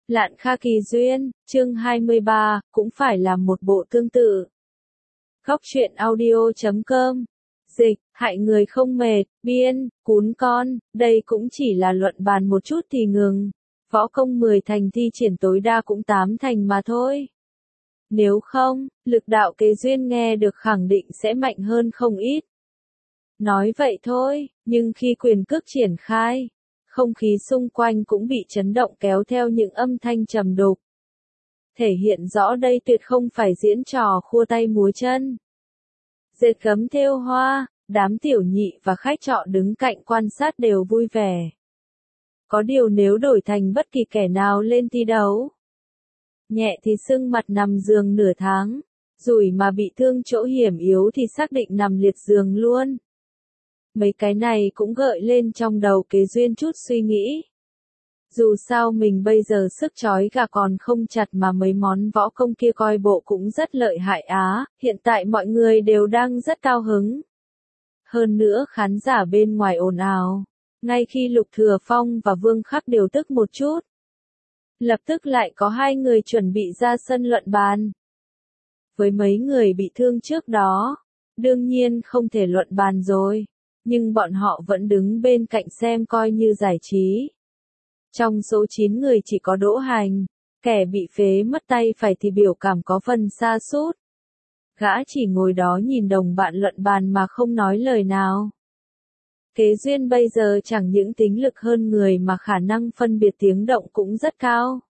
Lạn Kha Kỳ Duyên, chương 23, cũng phải là một bộ tương tự. Góc truyện audio.com. Dịch, hại người không mệt, biên, cún con, đây cũng chỉ là luận bàn một chút thì ngừng. Võ công 10 thành thi triển tối đa cũng 8 thành mà thôi. Nếu không, lực đạo Kế Duyên nghe được khẳng định sẽ mạnh hơn không ít. Nói vậy thôi, nhưng khi quyền cước triển khai, không khí xung quanh cũng bị chấn động kéo theo những âm thanh trầm đục. Thể hiện rõ đây tuyệt không phải diễn trò khua tay múa chân. Dệt gấm thêu hoa, đám tiểu nhị và khách trọ đứng cạnh quan sát đều vui vẻ. Có điều nếu đổi thành bất kỳ kẻ nào lên thi đấu, nhẹ thì sưng mặt nằm giường nửa tháng, rủi mà bị thương chỗ hiểm yếu thì xác định nằm liệt giường luôn. Mấy cái này cũng gợi lên trong đầu Kế Duyên chút suy nghĩ. Dù sao mình bây giờ sức trói gà còn không chặt mà mấy món võ công kia coi bộ cũng rất lợi hại á, hiện tại mọi người đều đang rất cao hứng. Hơn nữa khán giả bên ngoài ồn ào, ngay khi Lục Thừa Phong và Vương Khắc đều tức một chút. Lập tức lại có hai người chuẩn bị ra sân luận bàn. Với mấy người bị thương trước đó, đương nhiên không thể luận bàn rồi. Nhưng bọn họ vẫn đứng bên cạnh xem coi như giải trí. Trong số 9 người chỉ có Đỗ Hành, kẻ bị phế mất tay phải thì biểu cảm có phần sa sút. Gã chỉ ngồi đó nhìn đồng bạn luận bàn mà không nói lời nào. Kế Duyên bây giờ chẳng những tính lực hơn người mà khả năng phân biệt tiếng động cũng rất cao.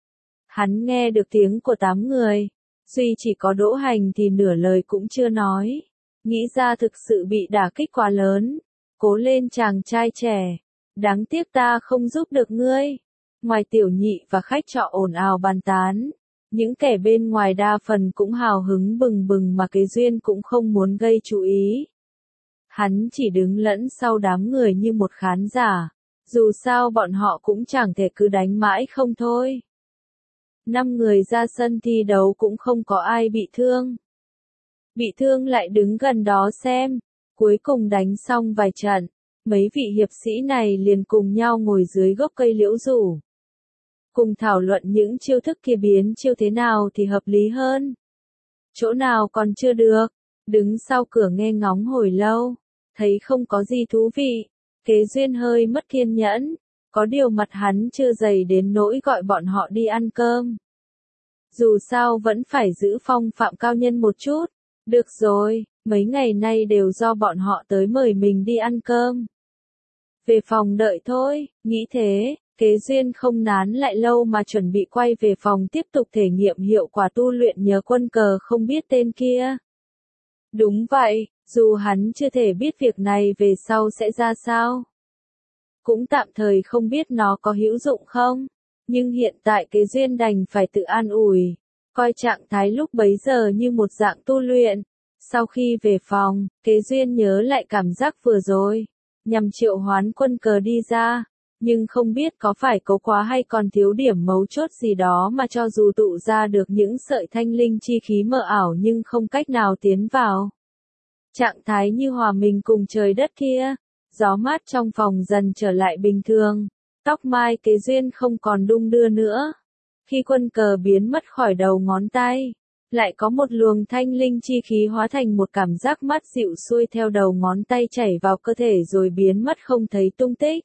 Hắn nghe được tiếng của 8 người, duy chỉ có Đỗ Hành thì nửa lời cũng chưa nói. Nghĩ ra thực sự bị đả kích quá lớn. Cố lên chàng trai trẻ. Đáng tiếc ta không giúp được ngươi. Ngoài tiểu nhị và khách trọ ồn ào bàn tán, những kẻ bên ngoài đa phần cũng hào hứng bừng bừng mà Kế Duyên cũng không muốn gây chú ý. Hắn chỉ đứng lẫn sau đám người như một khán giả. Dù sao bọn họ cũng chẳng thể cứ đánh mãi không thôi. 5 người ra sân thi đấu cũng không có ai bị thương. Bị thương lại đứng gần đó xem. Cuối cùng đánh xong vài trận, mấy vị hiệp sĩ này liền cùng nhau ngồi dưới gốc cây liễu rủ. Cùng thảo luận những chiêu thức kia biến chiêu thế nào thì hợp lý hơn. Chỗ nào còn chưa được, đứng sau cửa nghe ngóng hồi lâu, thấy không có gì thú vị. Kế Duyên hơi mất kiên nhẫn, có điều mặt hắn chưa dày đến nỗi gọi bọn họ đi ăn cơm. Dù sao vẫn phải giữ phong phạm cao nhân một chút. Được rồi, mấy ngày nay đều do bọn họ tới mời mình đi ăn cơm. Về phòng đợi thôi, nghĩ thế, Kế Duyên không nán lại lâu mà chuẩn bị quay về phòng tiếp tục thể nghiệm hiệu quả tu luyện nhờ quân cờ không biết tên kia. Đúng vậy, dù hắn chưa thể biết việc này về sau sẽ ra sao. Cũng tạm thời không biết nó có hữu dụng không, nhưng hiện tại Kế Duyên đành phải tự an ủi. Coi trạng thái lúc bấy giờ như một dạng tu luyện. Sau khi về phòng, Kế Duyên nhớ lại cảm giác vừa rồi, nhằm triệu hoán quân cờ đi ra, nhưng không biết có phải cố quá hay còn thiếu điểm mấu chốt gì đó mà cho dù tụ ra được những sợi thanh linh chi khí mờ ảo nhưng không cách nào tiến vào. Trạng thái như hòa mình cùng trời đất kia, gió mát trong phòng dần trở lại bình thường, tóc mai Kế Duyên không còn đung đưa nữa. Khi quân cờ biến mất khỏi đầu ngón tay, lại có một luồng thanh linh chi khí hóa thành một cảm giác mát dịu xuôi theo đầu ngón tay chảy vào cơ thể rồi biến mất không thấy tung tích.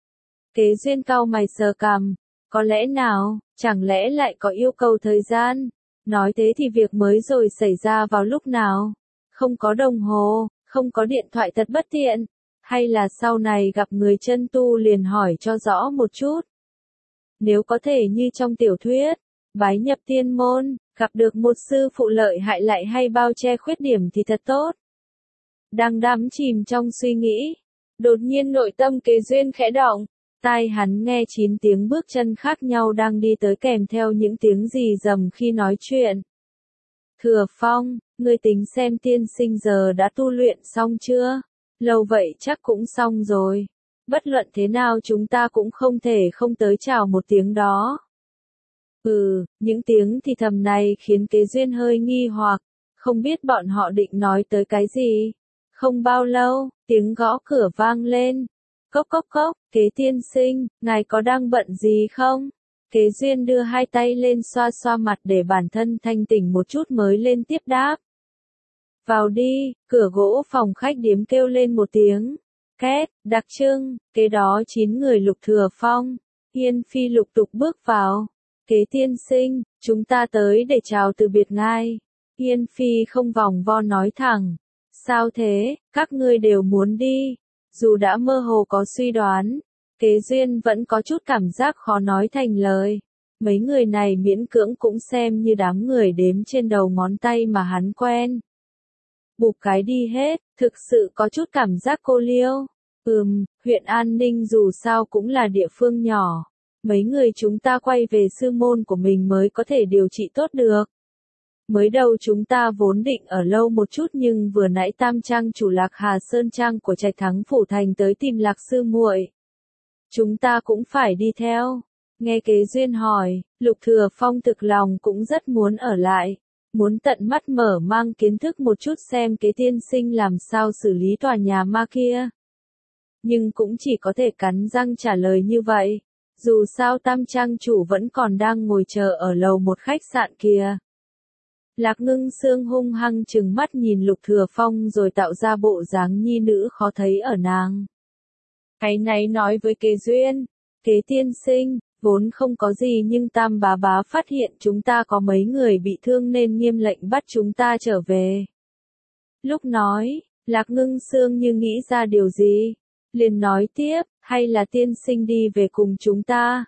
Kế Duyên cau mày sờ cằm, có lẽ nào, chẳng lẽ lại có yêu cầu thời gian? Nói thế thì việc mới rồi xảy ra vào lúc nào? Không có đồng hồ, không có điện thoại thật bất tiện, hay là sau này gặp người chân tu liền hỏi cho rõ một chút? Nếu có thể như trong tiểu thuyết, bái nhập tiên môn, gặp được một sư phụ lợi hại lại hay bao che khuyết điểm thì thật tốt. Đang đắm chìm trong suy nghĩ, đột nhiên nội tâm Kế Duyên khẽ động, tai hắn nghe 9 tiếng bước chân khác nhau đang đi tới kèm theo những tiếng rì rầm khi nói chuyện. Thừa Phong, ngươi tính xem tiên sinh giờ đã tu luyện xong chưa? Lâu vậy chắc cũng xong rồi. Bất luận thế nào chúng ta cũng không thể không tới chào một tiếng đó. Những tiếng thì thầm này khiến Kế Duyên hơi nghi hoặc, không biết bọn họ định nói tới cái gì. Không bao lâu, tiếng gõ cửa vang lên. Cốc cốc cốc, Kế tiên sinh, ngài có đang bận gì không? Kế Duyên đưa hai tay lên xoa xoa mặt để bản thân thanh tỉnh một chút mới lên tiếp đáp. Vào đi, cửa gỗ phòng khách điếm kêu lên một tiếng. Két, đặc trưng, kế đó 9 người Lục Thừa Phong, Yên Phi lục tục bước vào. Kế tiên sinh, chúng ta tới để chào từ biệt ngài. Yên Phi không vòng vo nói thẳng. Sao thế, các ngươi đều muốn đi. Dù đã mơ hồ có suy đoán, Kế Duyên vẫn có chút cảm giác khó nói thành lời. Mấy người này miễn cưỡng cũng xem như đám người đếm trên đầu ngón tay mà hắn quen. Bụp cái đi hết, thực sự có chút cảm giác cô liêu. Huyện An Ninh dù sao cũng là địa phương nhỏ. Mấy người chúng ta quay về sư môn của mình mới có thể điều trị tốt được. Mới đầu chúng ta vốn định ở lâu một chút nhưng vừa nãy Tam Trang chủ Lạc Hà Sơn Trang của Trạch Thắng Phủ Thành tới tìm Lạc sư muội. Chúng ta cũng phải đi theo. Nghe Kế Duyên hỏi, Lục Thừa Phong thực lòng cũng rất muốn ở lại. Muốn tận mắt mở mang kiến thức một chút xem Kế tiên sinh làm sao xử lý tòa nhà ma kia. Nhưng cũng chỉ có thể cắn răng trả lời như vậy. Dù sao Tam Trang chủ vẫn còn đang ngồi chờ ở lầu một khách sạn kia. Lạc Ngưng Sương hung hăng trừng mắt nhìn Lục Thừa Phong rồi tạo ra bộ dáng nhi nữ khó thấy ở nàng. Cái này nói với Kế Duyên, Kế tiên sinh, vốn không có gì nhưng Tam bá bá phát hiện chúng ta có mấy người bị thương nên nghiêm lệnh bắt chúng ta trở về. Lúc nói, Lạc Ngưng Sương như nghĩ ra điều gì, liền nói tiếp, hay là tiên sinh đi về cùng chúng ta.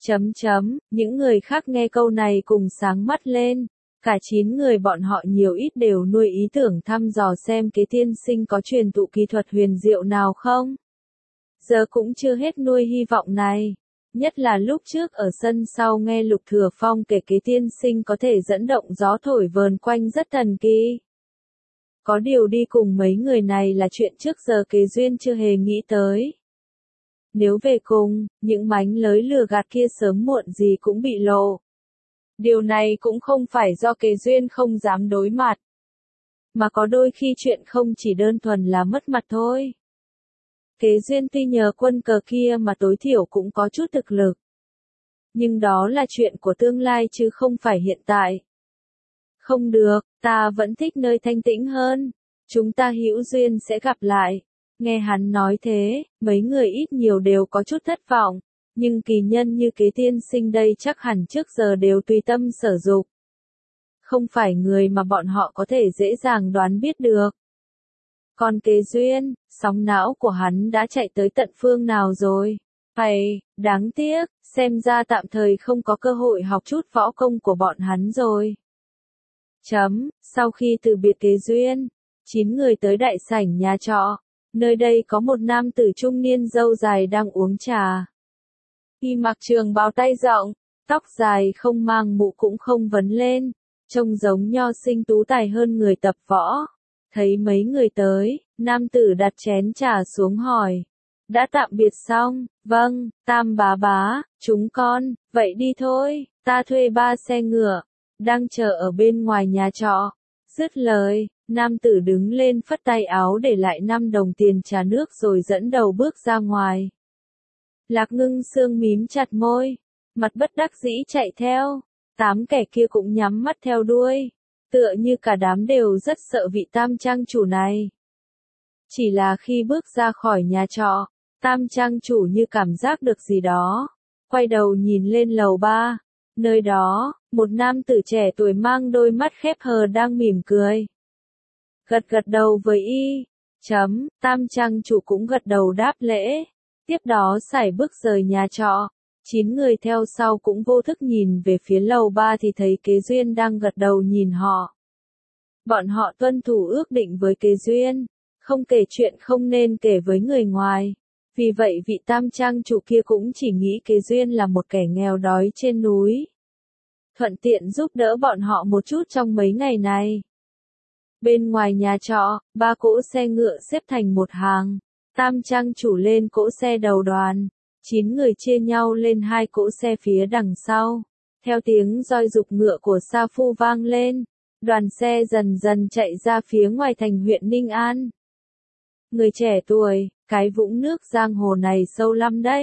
Những người khác nghe câu này cùng sáng mắt lên. Cả 9 người bọn họ nhiều ít đều nuôi ý tưởng thăm dò xem Kế tiên sinh có truyền thụ kỹ thuật huyền diệu nào không. Giờ cũng chưa hết nuôi hy vọng này. Nhất là lúc trước ở sân sau nghe Lục Thừa Phong kể Kế tiên sinh có thể dẫn động gió thổi vờn quanh rất thần kỳ. Có điều đi cùng mấy người này là chuyện trước giờ Kế Duyên chưa hề nghĩ tới. Nếu về cùng, những mánh lới lừa gạt kia sớm muộn gì cũng bị lộ. Điều này cũng không phải do Kế Duyên không dám đối mặt. Mà có đôi khi chuyện không chỉ đơn thuần là mất mặt thôi. Kế Duyên tuy nhờ quân cờ kia mà tối thiểu cũng có chút thực lực. Nhưng đó là chuyện của tương lai chứ không phải hiện tại. Không được, ta vẫn thích nơi thanh tĩnh hơn. Chúng ta hữu duyên sẽ gặp lại. Nghe hắn nói thế, mấy người ít nhiều đều có chút thất vọng. Nhưng kỳ nhân như Kế tiên sinh đây chắc hẳn trước giờ đều tùy tâm sở dục. Không phải người mà bọn họ có thể dễ dàng đoán biết được. Còn Kế Duyên, sóng não của hắn đã chạy tới tận phương nào rồi? Đáng tiếc, xem ra tạm thời không có cơ hội học chút võ công của bọn hắn rồi. Sau khi từ biệt Kế Duyên, 9 người tới đại sảnh nhà trọ. Nơi đây có một nam tử trung niên râu dài đang uống trà. Y mặc trường bào tay rộng, tóc dài không mang mũ cũng không vấn lên, trông giống nho sinh tú tài hơn người tập võ. Thấy mấy người tới, nam tử đặt chén trà xuống hỏi. Đã tạm biệt xong, vâng, Tam bá bá, chúng con, vậy đi thôi, ta thuê 3 xe ngựa, đang chờ ở bên ngoài nhà trọ. Dứt lời, nam tử đứng lên phất tay áo để lại 5 đồng tiền trà nước rồi dẫn đầu bước ra ngoài. Lạc Ngưng Sương mím chặt môi, mặt bất đắc dĩ chạy theo, 8 kẻ kia cũng nhắm mắt theo đuôi, tựa như cả đám đều rất sợ vị Tam Trang chủ này. Chỉ là khi bước ra khỏi nhà trọ, Tam Trang chủ như cảm giác được gì đó, quay đầu nhìn lên lầu 3, nơi đó, một nam tử trẻ tuổi mang đôi mắt khép hờ đang mỉm cười. Gật gật đầu với y, Tam Trang chủ cũng gật đầu đáp lễ. Tiếp đó sải bước rời nhà trọ, 9 người theo sau cũng vô thức nhìn về phía lầu 3 thì thấy Kế Duyên đang gật đầu nhìn họ. Bọn họ tuân thủ ước định với Kế Duyên, không kể chuyện không nên kể với người ngoài. Vì vậy vị Tam Trang chủ kia cũng chỉ nghĩ Kế Duyên là một kẻ nghèo đói trên núi. Thuận tiện giúp đỡ bọn họ một chút trong mấy ngày này. Bên ngoài nhà trọ, 3 cỗ xe ngựa xếp thành một hàng. Tam Trang chủ lên cỗ xe đầu đoàn, 9 người chia nhau lên 2 cỗ xe phía đằng sau. Theo tiếng roi dục ngựa của Sa Phu vang lên, đoàn xe dần dần chạy ra phía ngoài thành huyện Ninh An. Người trẻ tuổi, cái vũng nước giang hồ này sâu lắm đấy.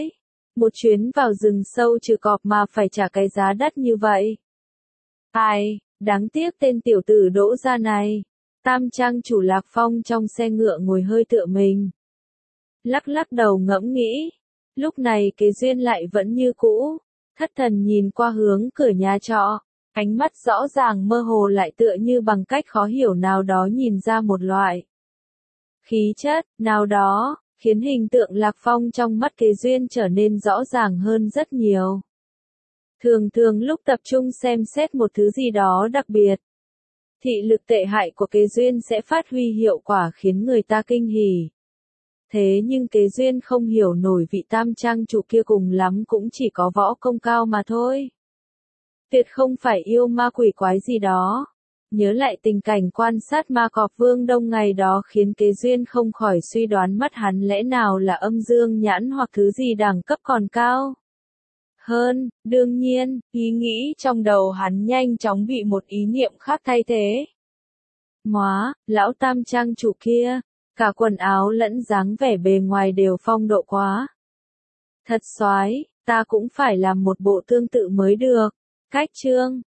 Một chuyến vào rừng sâu trừ cọp mà phải trả cái giá đắt như vậy. Ai, đáng tiếc tên tiểu tử Đỗ gia này. Tam trang chủ Lạc Phong trong xe ngựa ngồi hơi tựa mình. Lắc lắc đầu ngẫm nghĩ. Lúc này Kế Duyên lại vẫn như cũ. Thất thần nhìn qua hướng cửa nhà trọ. Ánh mắt rõ ràng mơ hồ lại tựa như bằng cách khó hiểu nào đó nhìn ra một loại khí chất nào đó, khiến hình tượng Lạc Phong trong mắt Kế Duyên trở nên rõ ràng hơn rất nhiều. Thường thường lúc tập trung xem xét một thứ gì đó đặc biệt, thị lực tệ hại của Kế Duyên sẽ phát huy hiệu quả khiến người ta kinh hỉ. Thế nhưng Kế Duyên không hiểu nổi vị tam trang chủ kia cùng lắm cũng chỉ có võ công cao mà thôi. Tuyệt không phải yêu ma quỷ quái gì đó. Nhớ lại tình cảnh quan sát ma cọp Vương Đông ngày đó khiến Kế Duyên không khỏi suy đoán mất hắn lẽ nào là âm dương nhãn hoặc thứ gì đẳng cấp còn cao hơn. Đương nhiên, ý nghĩ trong đầu hắn nhanh chóng bị một ý niệm khác thay thế. Móa, lão tam trang chủ kia, cả quần áo lẫn dáng vẻ bề ngoài đều phong độ quá. Thật soái, ta cũng phải làm một bộ tương tự mới được. Cách chương